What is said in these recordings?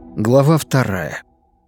Глава 2.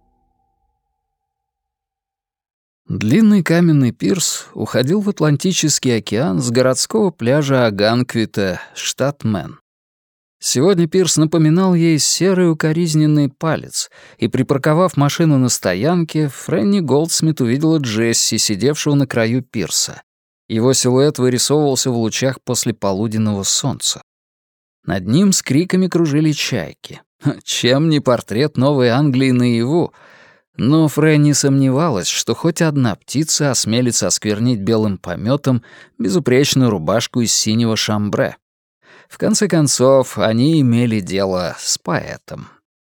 Длинный каменный пирс уходил в Атлантический океан с городского пляжа Оганквита, штат Мэн. Сегодня пирс напоминал ей серый укоризненный палец, и, припарковав машину на стоянке, Фрэнни Голдсмит увидела Джесси, сидевшего на краю пирса. Его силуэт вырисовывался в лучах послеполуденного солнца. Над ним с криками кружили чайки. Чем не портрет Новой Англии наяву? Но Фрэнни сомневалась, что хоть одна птица осмелится осквернить белым помётом безупречную рубашку из синего шамбре. В конце концов, они имели дело с поэтом.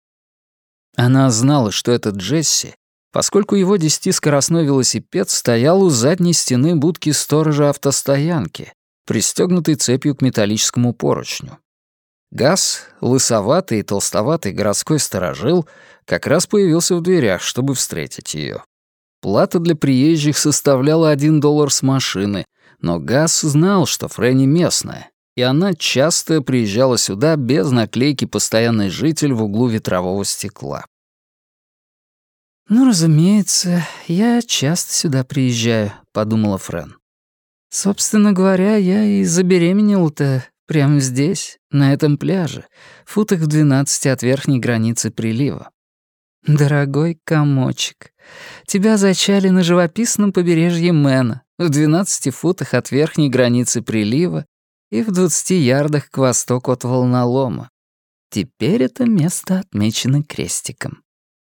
Она знала, что это Джесси, поскольку его 10-скоростной велосипед стоял у задней стены будки сторожа автостоянки, пристёгнутый цепью к металлическому поручню. Газ, лысоватый и толстоватый городской сторожил, как раз появился в дверях, чтобы встретить ее. Плата для приезжих составляла $1 с машины, но Газ знал, что Фрэнни местная, и она часто приезжала сюда без наклейки «Постоянный житель» в углу ветрового стекла. «Ну, разумеется, я часто сюда приезжаю», — подумала Фрэн. «Собственно говоря, я и забеременела-то прямо здесь, на этом пляже, футах в 12 от верхней границы прилива. Дорогой комочек, тебя зачали на живописном побережье Мэна, в 12 футах от верхней границы прилива и в 20 ярдах к востоку от волнолома. Теперь это место отмечено крестиком».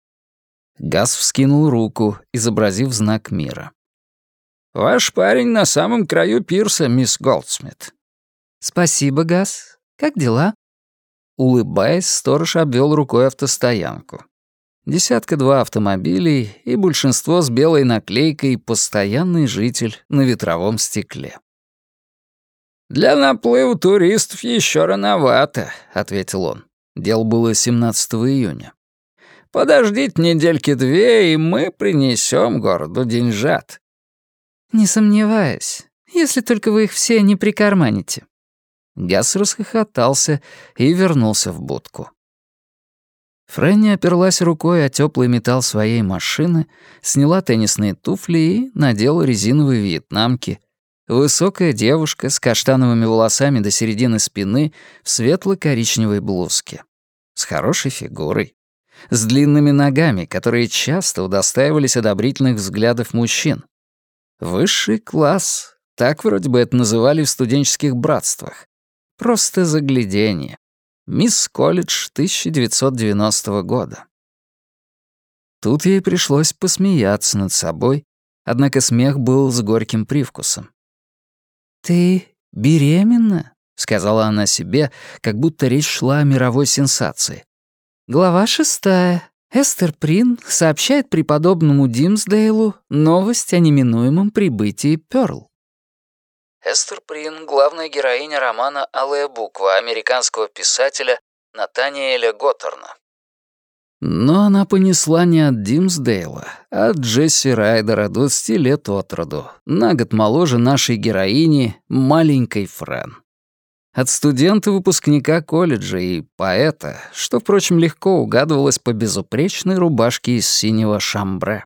Газ вскинул руку, изобразив знак мира. «Ваш парень на самом краю пирса, мисс Голдсмит». «Спасибо, Газ. Как дела?» Улыбаясь, сторож обвел рукой автостоянку. 1-2 автомобилей и большинство с белой наклейкой «Постоянный житель» на ветровом стекле. «Для наплыва туристов еще рановато», — ответил он. Дело было 17 июня. «Подождите недельки-две, и мы принесем городу деньжат». «Не сомневаюсь, если только вы их все не прикарманите». Газ расхохотался и вернулся в будку. Фрэнни оперлась рукой о тёплый металл своей машины, сняла теннисные туфли и надела резиновые вьетнамки. Высокая девушка с каштановыми волосами до середины спины в светло-коричневой блузке. С хорошей фигурой. С длинными ногами, которые часто удостаивались одобрительных взглядов мужчин. Высший класс, так вроде бы это называли в студенческих братствах. Просто загляденье. Мисс Колледж 1990 года. Тут ей пришлось посмеяться над собой, однако смех был с горьким привкусом. «Ты беременна?» — сказала она себе, как будто речь шла о мировой сенсации. Глава 6. Эстер Прин сообщает преподобному Димсдейлу новость о неминуемом прибытии Пёрл. Эстер Прин — главная героиня романа «Алая буква» американского писателя Натаниэля Готтерна. Но она понесла не от Димсдейла, а от Джесси Райдера, 20 лет от роду, на год моложе нашей героини, маленькой Фрэн. От студента-выпускника колледжа и поэта, что, впрочем, легко угадывалось по безупречной рубашке из синего шамбре.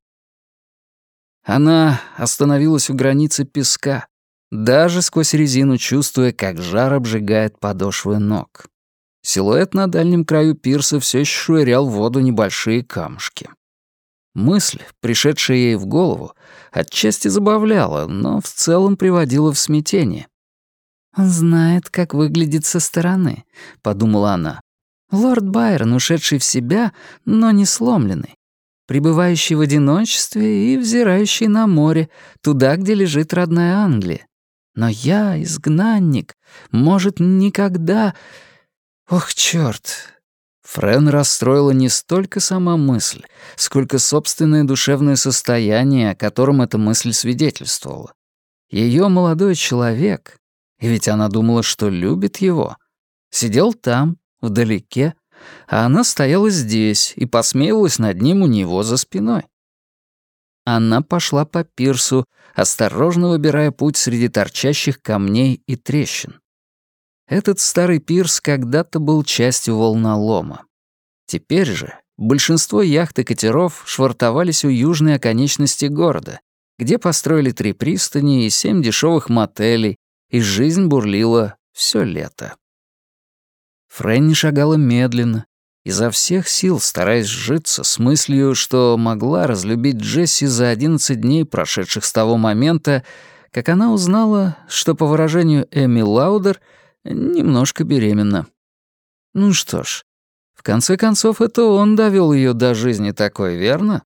Она остановилась у границы песка, даже сквозь резину чувствуя, как жар обжигает подошвы ног. Силуэт на дальнем краю пирса все еще швырял в воду небольшие камушки. Мысль, пришедшая ей в голову, отчасти забавляла, но в целом приводила в смятение. «Он знает, как выглядит со стороны», — подумала она. «Лорд Байрон, ушедший в себя, но не сломленный, пребывающий в одиночестве и взирающий на море, туда, где лежит родная Англия. Но я, изгнанник, может, никогда... Ох, чёрт!» Фрэн расстроила не столько сама мысль, сколько собственное душевное состояние, о котором эта мысль свидетельствовала. Её молодой человек, и ведь она думала, что любит его, сидел там, вдалеке, а она стояла здесь и посмеивалась над ним у него за спиной. Она пошла по пирсу, осторожно выбирая путь среди торчащих камней и трещин. Этот старый пирс когда-то был частью волнолома. Теперь же большинство яхт и катеров швартовались у южной оконечности города, где построили 3 пристани и 7 дешевых мотелей, и жизнь бурлила все лето. Фрэнни шагала медленно, изо всех сил стараясь сжиться с мыслью, что могла разлюбить Джесси за 11 дней, прошедших с того момента, как она узнала, что, по выражению Эми Лаудер, немножко беременна. Ну что ж, в конце концов, это он довел ее до жизни такой, верно?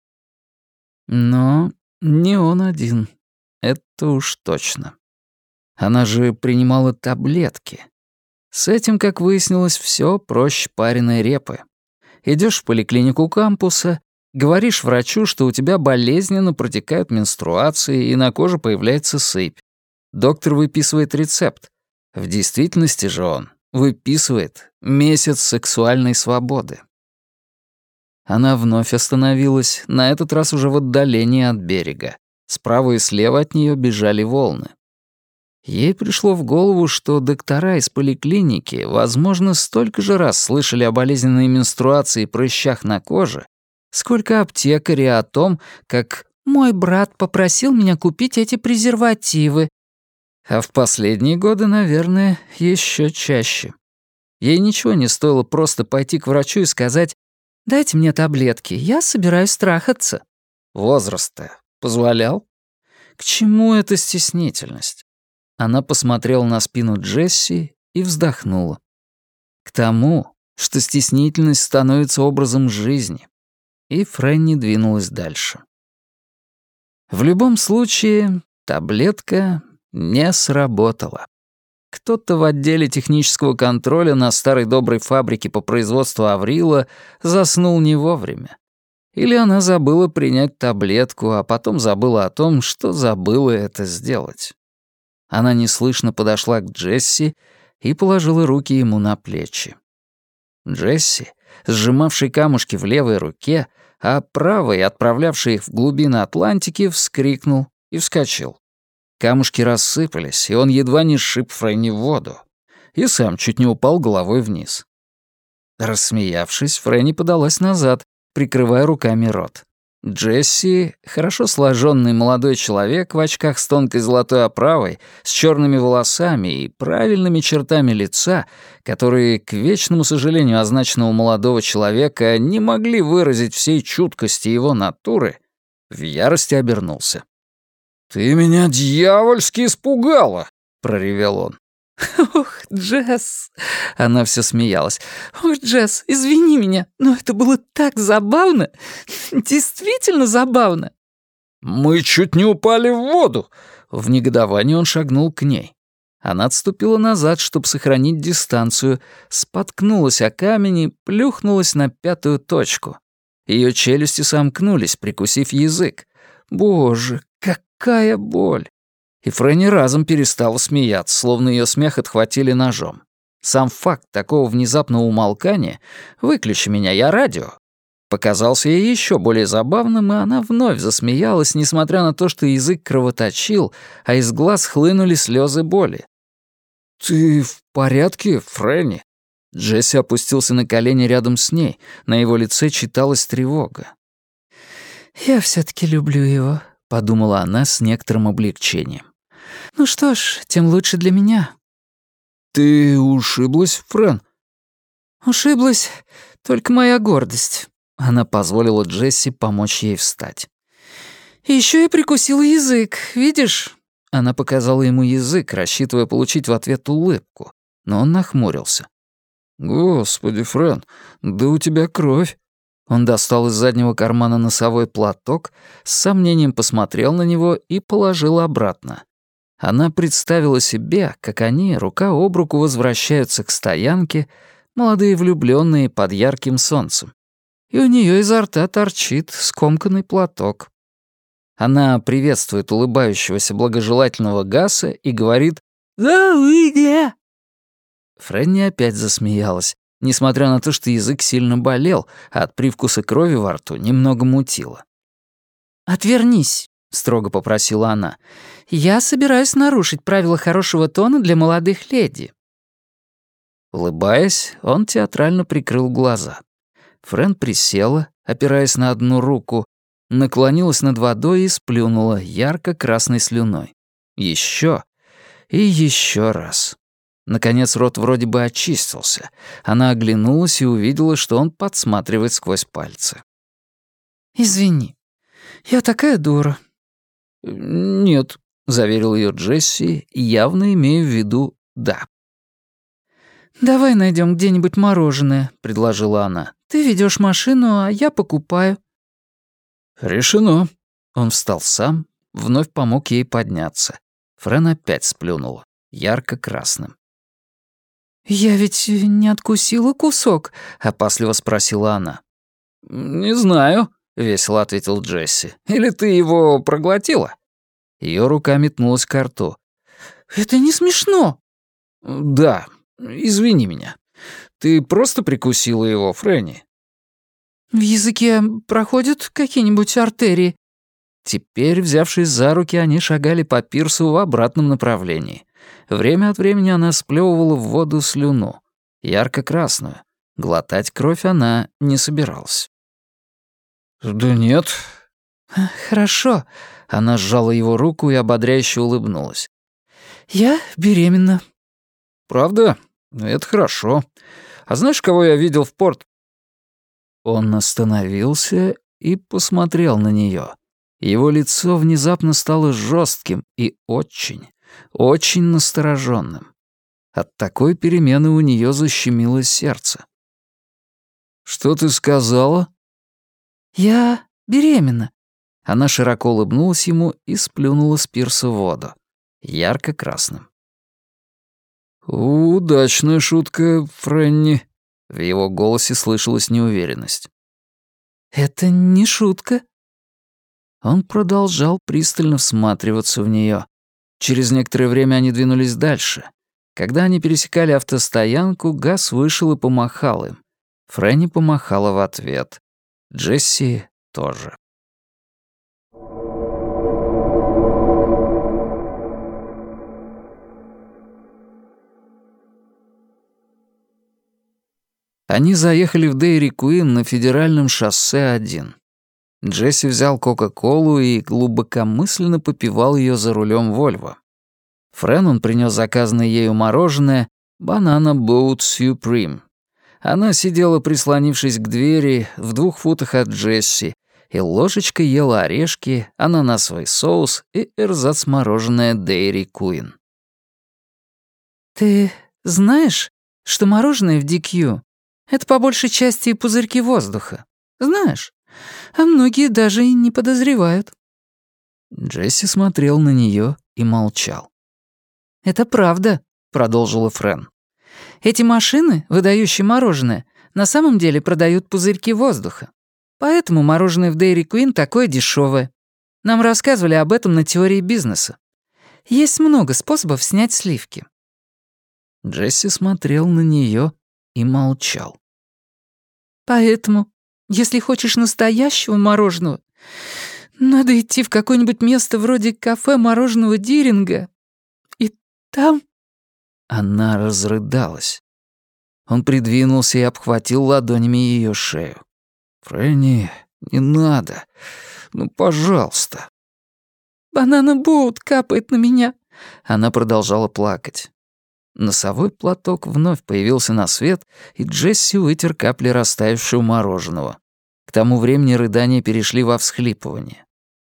Но не он один, это уж точно. Она же принимала таблетки. С этим, как выяснилось, все проще пареной репы. Идешь в поликлинику кампуса, говоришь врачу, что у тебя болезненно протекают менструации и на коже появляется сыпь. Доктор выписывает рецепт. В действительности же он выписывает месяц сексуальной свободы. Она вновь остановилась, на этот раз уже в отдалении от берега. Справа и слева от нее бежали волны. Ей пришло в голову, что доктора из поликлиники, возможно, столько же раз слышали о болезненной менструации и прыщах на коже, сколько аптекари о том, как «мой брат попросил меня купить эти презервативы». А в последние годы, наверное, еще чаще. Ей ничего не стоило просто пойти к врачу и сказать «дайте мне таблетки, я собираюсь трахаться». Возраст-то позволял? К чему эта стеснительность? Она посмотрела на спину Джесси и вздохнула. К тому, что стеснительность становится образом жизни. И Фрэнни двинулась дальше. В любом случае, таблетка не сработала. Кто-то в отделе технического контроля на старой доброй фабрике по производству Аврила заснул не вовремя. Или она забыла принять таблетку, а потом забыла о том, что забыла это сделать. Она неслышно подошла к Джесси и положила руки ему на плечи. Джесси, сжимавший камушки в левой руке, а правой, отправлявший их в глубины Атлантики, вскрикнул и вскочил. Камушки рассыпались, и он едва не сшиб Фрэнни в воду. И сам чуть не упал головой вниз. Рассмеявшись, Фрэнни подалась назад, прикрывая руками рот. Джесси, хорошо сложенный молодой человек в очках с тонкой золотой оправой, с черными волосами и правильными чертами лица, которые, к вечному сожалению означенного молодого человека, не могли выразить всей чуткости его натуры, в ярости обернулся. «Ты меня дьявольски испугала!» — проревел он. «Ох, Джесс!» — она все смеялась. «Ох, Джесс, извини меня, но это было так забавно! Действительно забавно!» «Мы чуть не упали в воду!» В негодовании он шагнул к ней. Она отступила назад, чтобы сохранить дистанцию, споткнулась о камень и плюхнулась на 5-ю точку. Ее челюсти сомкнулись, прикусив язык. Боже, какая боль! И Фрэнни разом перестала смеяться, словно ее смех отхватили ножом. Сам факт такого внезапного умолкания «выключи меня, я радио» показался ей еще более забавным, и она вновь засмеялась, несмотря на то, что язык кровоточил, а из глаз хлынули слезы боли. «Ты в порядке, Фрэнни?» Джесси опустился на колени рядом с ней, на его лице читалась тревога. «Я все-таки люблю его», — подумала она с некоторым облегчением. «Ну что ж, тем лучше для меня». «Ты ушиблась, Фрэн?» «Ушиблась только моя гордость». Она позволила Джесси помочь ей встать. «И ещё я прикусила язык, видишь?» Она показала ему язык, рассчитывая получить в ответ улыбку, но он нахмурился. «Господи, Фрэн, да у тебя кровь». Он достал из заднего кармана носовой платок, с сомнением посмотрел на него и положил обратно. Она представила себе, как они рука об руку возвращаются к стоянке, молодые влюбленные под ярким солнцем. И у нее изо рта торчит скомканный платок. Она приветствует улыбающегося благожелательного Гаса и говорит «Да выйди!». Фрэнни опять засмеялась, несмотря на то, что язык сильно болел, а от привкуса крови во рту немного мутило. «Отвернись», — строго попросила она. «Я собираюсь нарушить правила хорошего тона для молодых леди». Улыбаясь, он театрально прикрыл глаза. Френ присела, опираясь на одну руку, наклонилась над водой и сплюнула ярко-красной слюной. Еще и еще раз. Наконец рот вроде бы очистился. Она оглянулась и увидела, что он подсматривает сквозь пальцы. «Извини, я такая дура». «Нет», — заверил ее Джесси, явно имея в виду «да». «Давай найдем где-нибудь мороженое», — предложила она. «Ты ведешь машину, а я покупаю». «Решено». Он встал сам, вновь помог ей подняться. Френ опять сплюнула, ярко-красным. «Я ведь не откусила кусок?» — опасливо спросила она. «Не знаю», — весело ответил Джесси. «Или ты его проглотила?» Ее рука метнулась к рту. «Это не смешно». «Да, извини меня. Ты просто прикусила его, Фрэнни?» «В языке проходят какие-нибудь артерии?» Теперь, взявшись за руки, они шагали по пирсу в обратном направлении. Время от времени она сплёвывала в воду слюну, ярко-красную. Глотать кровь она не собиралась. «Да нет». «Хорошо». Она сжала его руку и ободряюще улыбнулась. «Я беременна». «Правда? Это хорошо. А знаешь, кого я видел в порт?» Он остановился и посмотрел на неё. Его лицо внезапно стало жестким и очень, очень настороженным. От такой перемены у нее защемило сердце. «Что ты сказала?» «Я беременна». Она широко улыбнулась ему и сплюнула с пирса в воду. Ярко-красным. «Удачная шутка, Фрэнни». В его голосе слышалась неуверенность. «Это не шутка». Он продолжал пристально всматриваться в нее. Через некоторое время они двинулись дальше. Когда они пересекали автостоянку, Газ вышел и помахал им. Фрэнни помахала в ответ. Джесси тоже. Они заехали в Дейри Куин на федеральном шоссе 1. Джесси взял Кока-Колу и глубокомысленно попивал ее за рулем Вольво. Френ он принес заказанное ею мороженое «Банана Boat Supreme». Она сидела, прислонившись к двери, в 2 футах от Джесси, и ложечкой ела орешки, ананасовый соус и эрзац-мороженое Дейри Куин. «Ты знаешь, что мороженое в DQ — это по большей части пузырьки воздуха? Знаешь? А многие даже и не подозревают». Джесси смотрел на нее и молчал. «Это правда», — продолжила Френ. «Эти машины, выдающие мороженое, на самом деле продают пузырьки воздуха. Поэтому мороженое в Дейри Куин такое дешевое. Нам рассказывали об этом на теории бизнеса. Есть много способов снять сливки». Джесси смотрел на нее и молчал. «Поэтому, если хочешь настоящего мороженого, надо идти в какое-нибудь место вроде кафе мороженого Диринга. И там...» Она разрыдалась. Он придвинулся и обхватил ладонями ее шею. «Фрэнни, не надо. Ну, пожалуйста». «Банана Боут капает на меня». Она продолжала плакать. Носовой платок вновь появился на свет, и Джесси вытер капли растаявшего мороженого. К тому времени рыдания перешли во всхлипывание.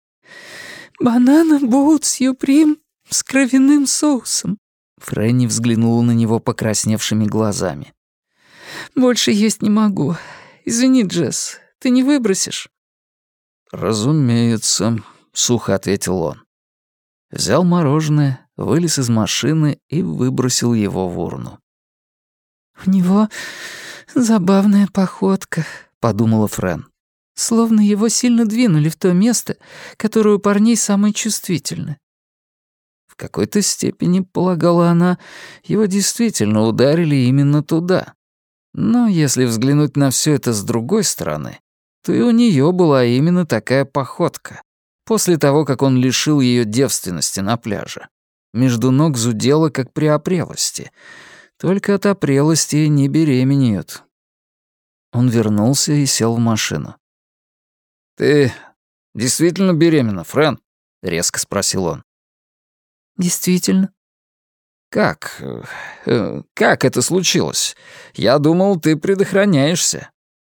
«Банана Боут Сюприм с кровяным соусом». Фрэнни взглянула на него покрасневшими глазами. «Больше есть не могу. Извини, Джесс, ты не выбросишь?» «Разумеется», — сухо ответил он. Взял мороженое, вылез из машины и выбросил его в урну. «У него забавная походка», — подумала Френ. «Словно его сильно двинули в то место, которое у парней самое чувствительное». В какой-то степени, полагала она, его действительно ударили именно туда. Но если взглянуть на все это с другой стороны, то и у нее была именно такая походка. После того, как он лишил ее девственности на пляже. Между ног зудело, как при опрелости. Только от опрелости не беременеют. Он вернулся и сел в машину. «Ты действительно беременна, Френ?» — резко спросил он. «Действительно». «Как? Как это случилось? Я думал, ты предохраняешься».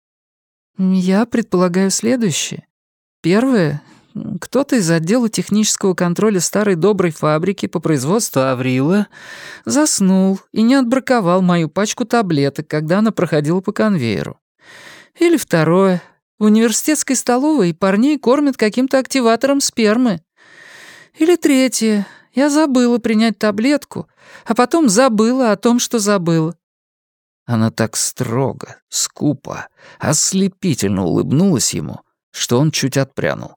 «Я предполагаю следующее. Первое. Кто-то из отдела технического контроля старой доброй фабрики по производству Аврила заснул и не отбраковал мою пачку таблеток, когда она проходила по конвейеру. Или второе. В университетской столовой парней кормят каким-то активатором спермы. Или третье. Я забыла принять таблетку, а потом забыла о том, что забыла». Она так строго, скупо, ослепительно улыбнулась ему, что он чуть отпрянул.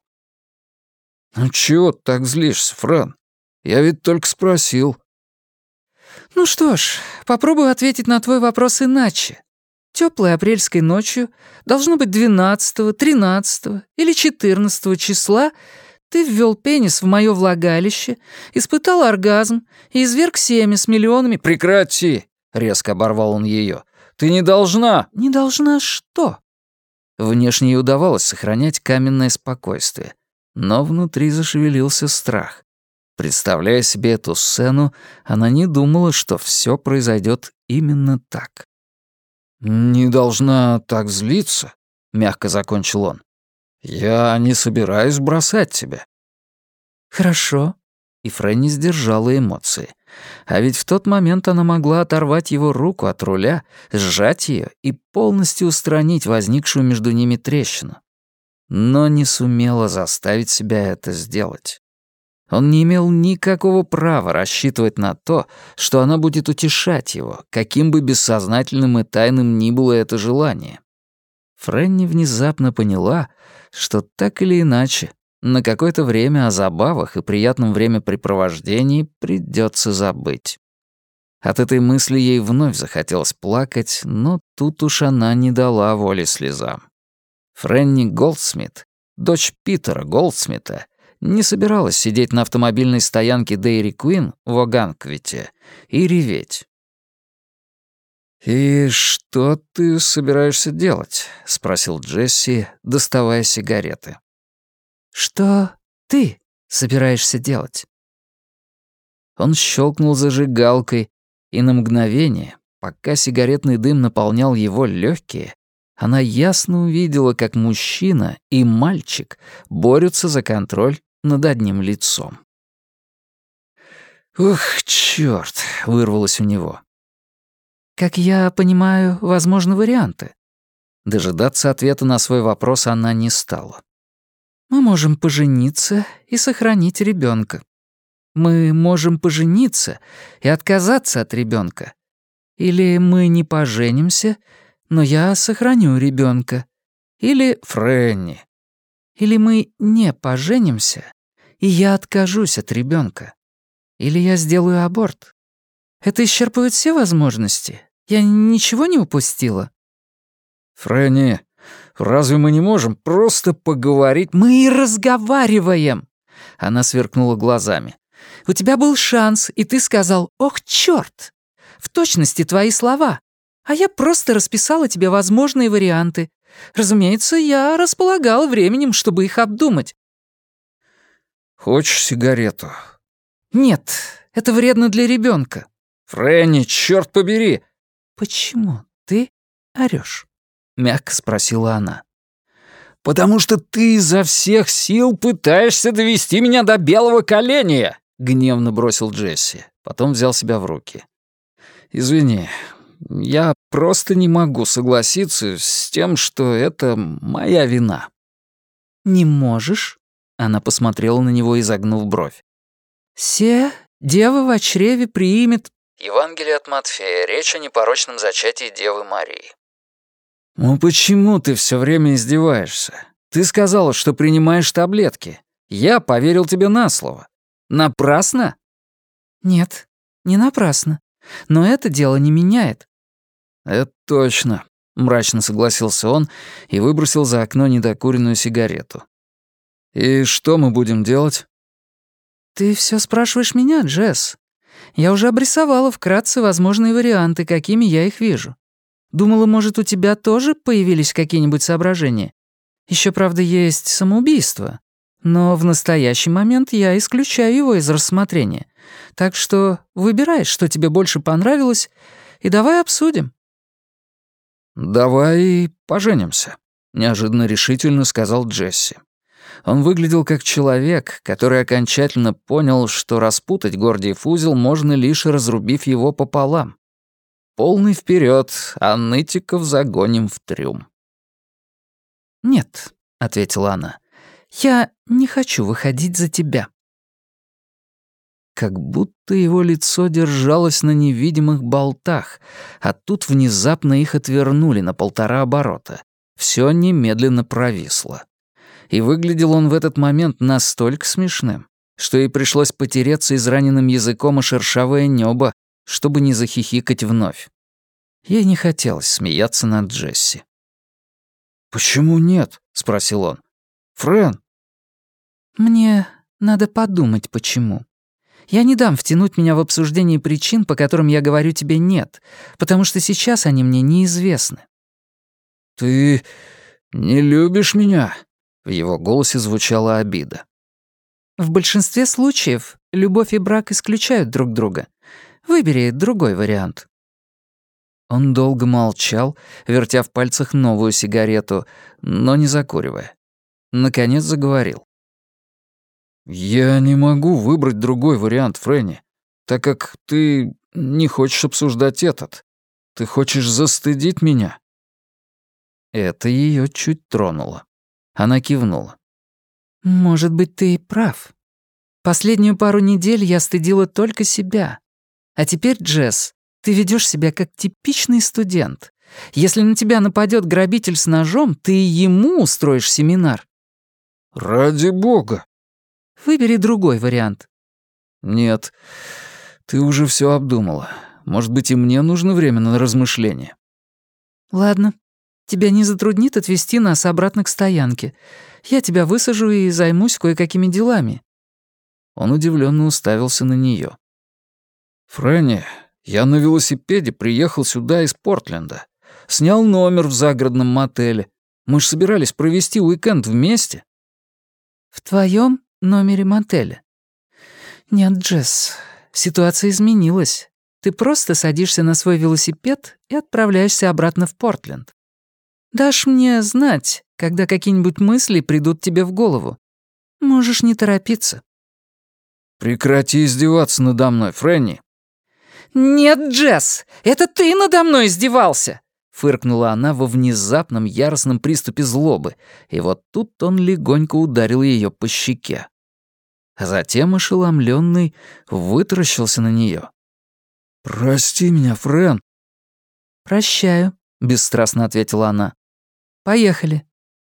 «Ну чего ты так злишься, Фран? Я ведь только спросил». «Ну что ж, попробую ответить на твой вопрос иначе. Тёплой апрельской ночью, должно быть 12, 13 или 14 числа, ты ввёл пенис в моё влагалище, испытал оргазм и изверг семя с миллионами...» «Прекрати!» — резко оборвал он её. «Ты не должна...» «Не должна что?» Внешне ей удавалось сохранять каменное спокойствие, но внутри зашевелился страх. Представляя себе эту сцену, она не думала, что всё произойдёт именно так. «Не должна так злиться», — мягко закончил он. «Я не собираюсь бросать тебя». «Хорошо». И Фрэнни сдержала эмоции. А ведь в тот момент она могла оторвать его руку от руля, сжать ее и полностью устранить возникшую между ними трещину. Но не сумела заставить себя это сделать. Он не имел никакого права рассчитывать на то, что она будет утешать его, каким бы бессознательным и тайным ни было это желание. Фрэнни внезапно поняла, что так или иначе, на какое-то время о забавах и приятном времяпрепровождении придется забыть. От этой мысли ей вновь захотелось плакать, но тут уж она не дала воли слезам. Фрэнни Голдсмит, дочь Питера Голдсмита, не собиралась сидеть на автомобильной стоянке Дейри Куин в Оганквите и реветь. «И что ты собираешься делать?» — спросил Джесси, доставая сигареты. «Что ты собираешься делать?» Он щелкнул зажигалкой, и на мгновение, пока сигаретный дым наполнял его легкие, она ясно увидела, как мужчина и мальчик борются за контроль над одним лицом. «Ух, чёрт!» — вырвалось у него. «Как я понимаю, возможны варианты». Дожидаться ответа на свой вопрос она не стала. «Мы можем пожениться и сохранить ребенка. Мы можем пожениться и отказаться от ребенка. Или мы не поженимся, но я сохраню ребенка. Или Фрэнни. Или мы не поженимся, и я откажусь от ребенка. Или я сделаю аборт. Это исчерпывает все возможности. Я ничего не упустила?» «Фрэнни, разве мы не можем просто поговорить?» «Мы и разговариваем!» Она сверкнула глазами. «У тебя был шанс, и ты сказал: "Ох, чёрт!" В точности твои слова. А я просто расписала тебе возможные варианты. Разумеется, я располагала временем, чтобы их обдумать». «Хочешь сигарету?» «Нет, это вредно для ребенка». «Фрэнни, чёрт побери!» «Почему ты орёшь?» — мягко спросила она. «Потому что ты изо всех сил пытаешься довести меня до белого коленя!» — гневно бросил Джесси. Потом взял себя в руки. «Извини, я просто не могу согласиться с тем, что это моя вина». «Не можешь?» — она посмотрела на него, изогнув бровь. «Се дева во чреве приимет...» Евангелие от Матфея. Речь о непорочном зачатии Девы Марии. «Ну почему ты все время издеваешься? Ты сказала, что принимаешь таблетки. Я поверил тебе на слово. Напрасно?» «Нет, не напрасно. Но это дело не меняет». «Это точно», — мрачно согласился он и выбросил за окно недокуренную сигарету. «И что мы будем делать?» «Ты все спрашиваешь меня, Джесс. Я уже обрисовала вкратце возможные варианты, какими я их вижу. Думала, может, у тебя тоже появились какие-нибудь соображения? Еще, правда, есть самоубийство. Но в настоящий момент я исключаю его из рассмотрения. Так что выбирай, что тебе больше понравилось, и давай обсудим». «Давай поженимся», — неожиданно решительно сказал Джесси. Он выглядел как человек, который окончательно понял, что распутать Гордиев узел можно лишь разрубив его пополам. Полный вперед, а нытиков загоним в трюм. «Нет», — ответила она, — «я не хочу выходить за тебя». Как будто его лицо держалось на невидимых болтах, а тут внезапно их отвернули на 1,5 оборота. Всё немедленно провисло. И выглядел он в этот момент настолько смешным, что ей пришлось потереться израненным языком о шершавое небо, чтобы не захихикать вновь. Ей не хотелось смеяться над Джесси. «Почему нет?» — спросил он. «Френ?» «Мне надо подумать, почему. Я не дам втянуть меня в обсуждение причин, по которым я говорю тебе «нет», потому что сейчас они мне неизвестны». «Ты не любишь меня?» В его голосе звучала обида. В большинстве случаев любовь и брак исключают друг друга. Выбери другой вариант». Он долго молчал, вертя в пальцах новую сигарету, но не закуривая. Наконец заговорил. «Я не могу выбрать другой вариант, Фрэнни, так как ты не хочешь обсуждать этот. Ты хочешь застыдить меня?» Это ее чуть тронуло. Она кивнула. «Может быть, ты и прав. Последнюю пару недель я стыдила только себя. А теперь, Джесс, ты ведешь себя как типичный студент. Если на тебя нападет грабитель с ножом, ты ему устроишь семинар». «Ради бога!» «Выбери другой вариант». «Нет, ты уже все обдумала. Может быть, и мне нужно время на размышление». «Ладно. Тебя не затруднит отвезти нас обратно к стоянке. Я тебя высажу и займусь кое-какими делами». Он удивленно уставился на нее. «Фрэнни, я на велосипеде приехал сюда из Портленда. Снял номер в загородном мотеле. Мы ж собирались провести уикенд вместе». «В твоем номере мотеля?» «Нет, Джесс, ситуация изменилась. Ты просто садишься на свой велосипед и отправляешься обратно в Портленд. Дашь мне знать, когда какие-нибудь мысли придут тебе в голову. Можешь не торопиться». «Прекрати издеваться надо мной, Фрэнни». «Нет, Джесс, это ты надо мной издевался!» Фыркнула она во внезапном яростном приступе злобы, и вот тут он легонько ударил ее по щеке. А затем, ошеломленный, вытаращился на нее. «Прости меня, Фрэн». «Прощаю», — бесстрастно ответила она. «Поехали».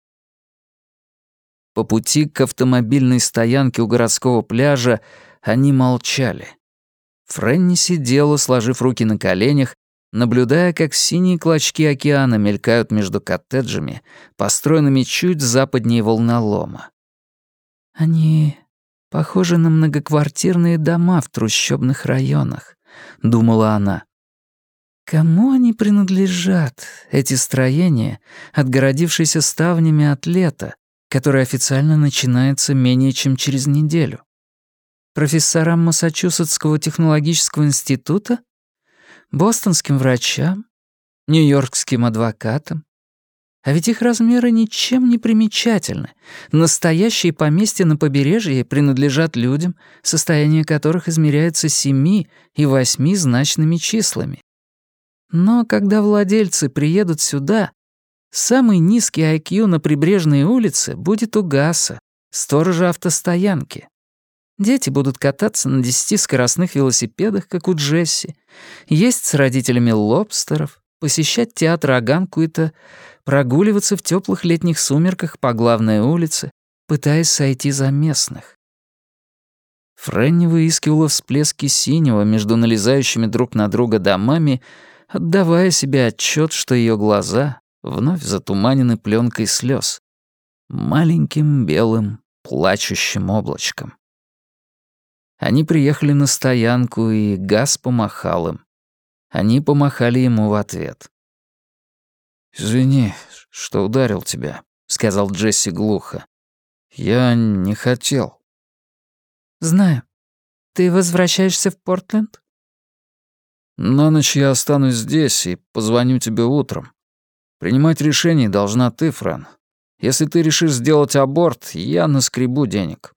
По пути к автомобильной стоянке у городского пляжа они молчали. Фрэнни сидела, сложив руки на коленях, наблюдая, как синие клочки океана мелькают между коттеджами, построенными чуть западнее волнолома. «Они похожи на многоквартирные дома в трущобных районах», — думала она. «Кому они принадлежат, эти строения, отгородившиеся ставнями от лета, которое официально начинается менее чем через неделю? Профессорам Массачусетского технологического института? Бостонским врачам? Нью-Йоркским адвокатам? А ведь их размеры ничем не примечательны. Настоящие поместья на побережье принадлежат людям, состояние которых измеряется 7 и 8-значными числами. Но когда владельцы приедут сюда, самый низкий IQ на прибрежной улице будет у Гаса, сторожа автостоянки. Дети будут кататься на 10-скоростных велосипедах, как у Джесси, есть с родителями лобстеров, посещать театр Аганкуита, прогуливаться в теплых летних сумерках по главной улице, пытаясь сойти за местных. Фрэнни выискивала всплески синего между налезающими друг на друга домами, отдавая себе отчет, что ее глаза вновь затуманены пленкой слез, маленьким белым плачущим облачком. Они приехали на стоянку, и Гас помахал им. Они помахали ему в ответ. «Извини, что ударил тебя», — сказал Джесси глухо. «Я не хотел». «Знаю. Ты возвращаешься в Портленд?» «На ночь я останусь здесь и позвоню тебе утром. Принимать решение должна ты, Фрэн. Если ты решишь сделать аборт, я наскребу денег».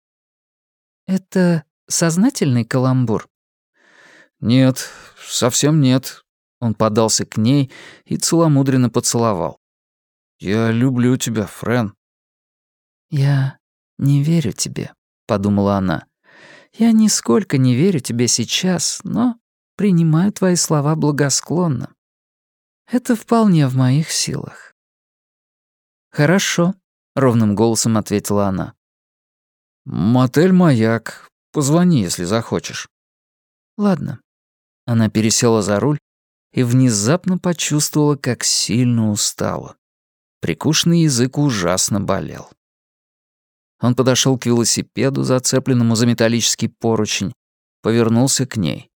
«Это сознательный каламбур?» «Нет, совсем нет». Он подался к ней и целомудренно поцеловал. «Я люблю тебя, Фрэн». «Я не верю тебе», — подумала она. «Я нисколько не верю тебе сейчас, но принимаю твои слова благосклонно. Это вполне в моих силах». «Хорошо», — ровным голосом ответила она. «Мотель «Маяк». Позвони, если захочешь». «Ладно». Она пересела за руль и внезапно почувствовала, как сильно устала. Прикушенный язык ужасно болел. Он подошел к велосипеду, зацепленному за металлический поручень, повернулся к ней.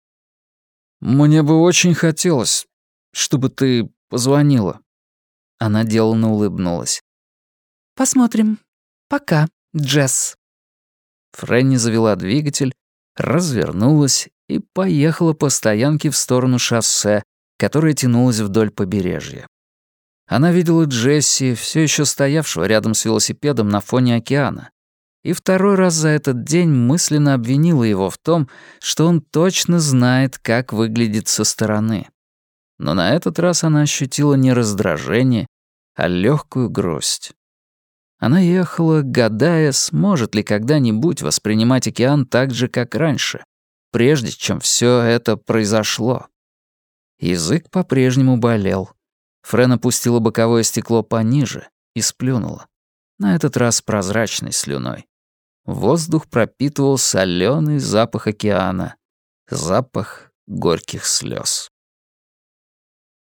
«Мне бы очень хотелось, чтобы ты позвонила». Она деланно улыбнулась. «Посмотрим. Пока, Джесс». Фрэнни завела двигатель, развернулась и поехала по стоянке в сторону шоссе, которое тянулось вдоль побережья. Она видела Джесси, все еще стоявшего рядом с велосипедом на фоне океана, и второй раз за этот день мысленно обвинила его в том, что он точно знает, как выглядит со стороны. Но на этот раз она ощутила не раздражение, а легкую грусть. Она ехала, гадая, сможет ли когда-нибудь воспринимать океан так же, как раньше, прежде чем все это произошло. Язык по-прежнему болел. Фрэн опустила боковое стекло пониже и сплюнула. На этот раз прозрачной слюной. Воздух пропитывал солёный запах океана, запах горьких слез.